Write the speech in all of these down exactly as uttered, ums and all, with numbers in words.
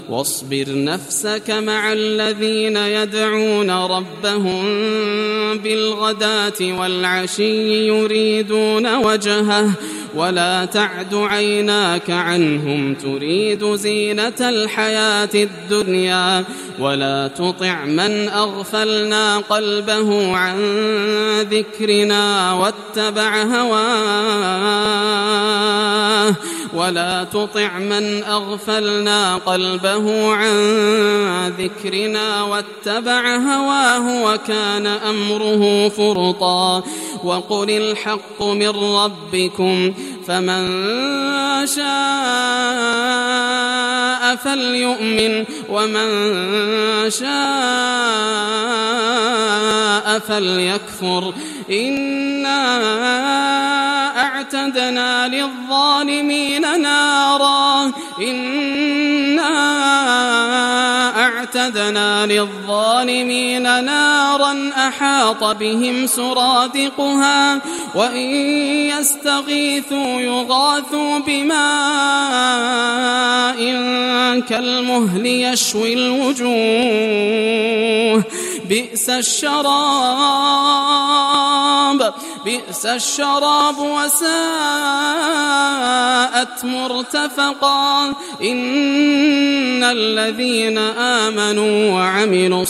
واصبر نفسك مع الذين يدعون ربهم بالغداة والعشي يريدون وجهه ولا تعد عيناك عنهم تريد زينة الحياة الدنيا ولا تطع من أغفلنا قلبه عن ذكرنا واتبع هواه ولا تطع من أغفلنا قلبه عن ذكرنا واتبع هواه وكان أمره فرطا وقل الحق من ربكم فمن شاء فليؤمن ومن شاء فليكفر إنا أعتدنا للظالمين نارا إنا أعتدنا للظالمين نارا أحاط بهم سرادقها وإن يستغيثوا يغاثوا بماء كالمهل يشوي الوجوه بئس الشراب بئس الشراب وساءت مرتفقا إن الذين آمنوا وعملوا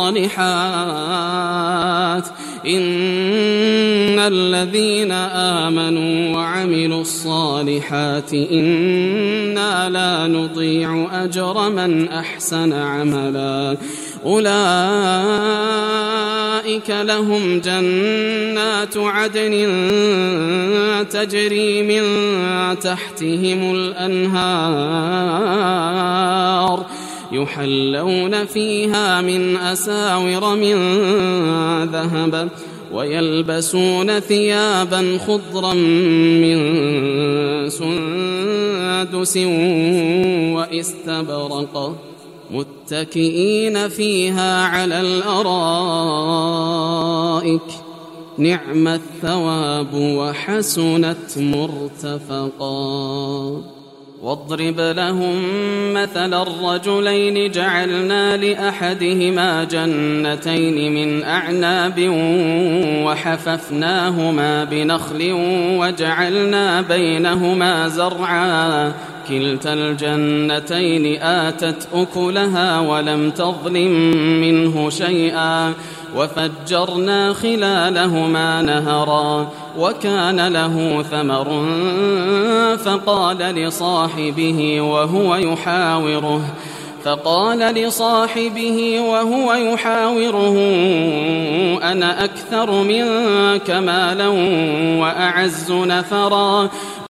الصالحات إن الذين آمنوا وعملوا الصالحات إنا لا نضيع أجر من أحسن عملا أولئك لهم جنات عدن تجري من تحتهم الأنهار يحلون فيها من أساور من ذهب ويلبسون ثيابا خضرا من سندس واستبرق متكئين فيها على الأرائك نعم الثواب وحسنت مرتفقا واضرب لهم مثل الرجلين جعلنا لأحدهما جنتين من أعناب وحففناهما بنخل وجعلنا بينهما زرعا كلتا الجنتين آتت أكلها ولم تظلم منه شيئا وفجرنا خلالهما نهرا وكان له ثمر فقال لصاحبه وهو يحاوره فقال لصاحبه وهو يحاوره أنا أكثر منك مالا وأعز نفرا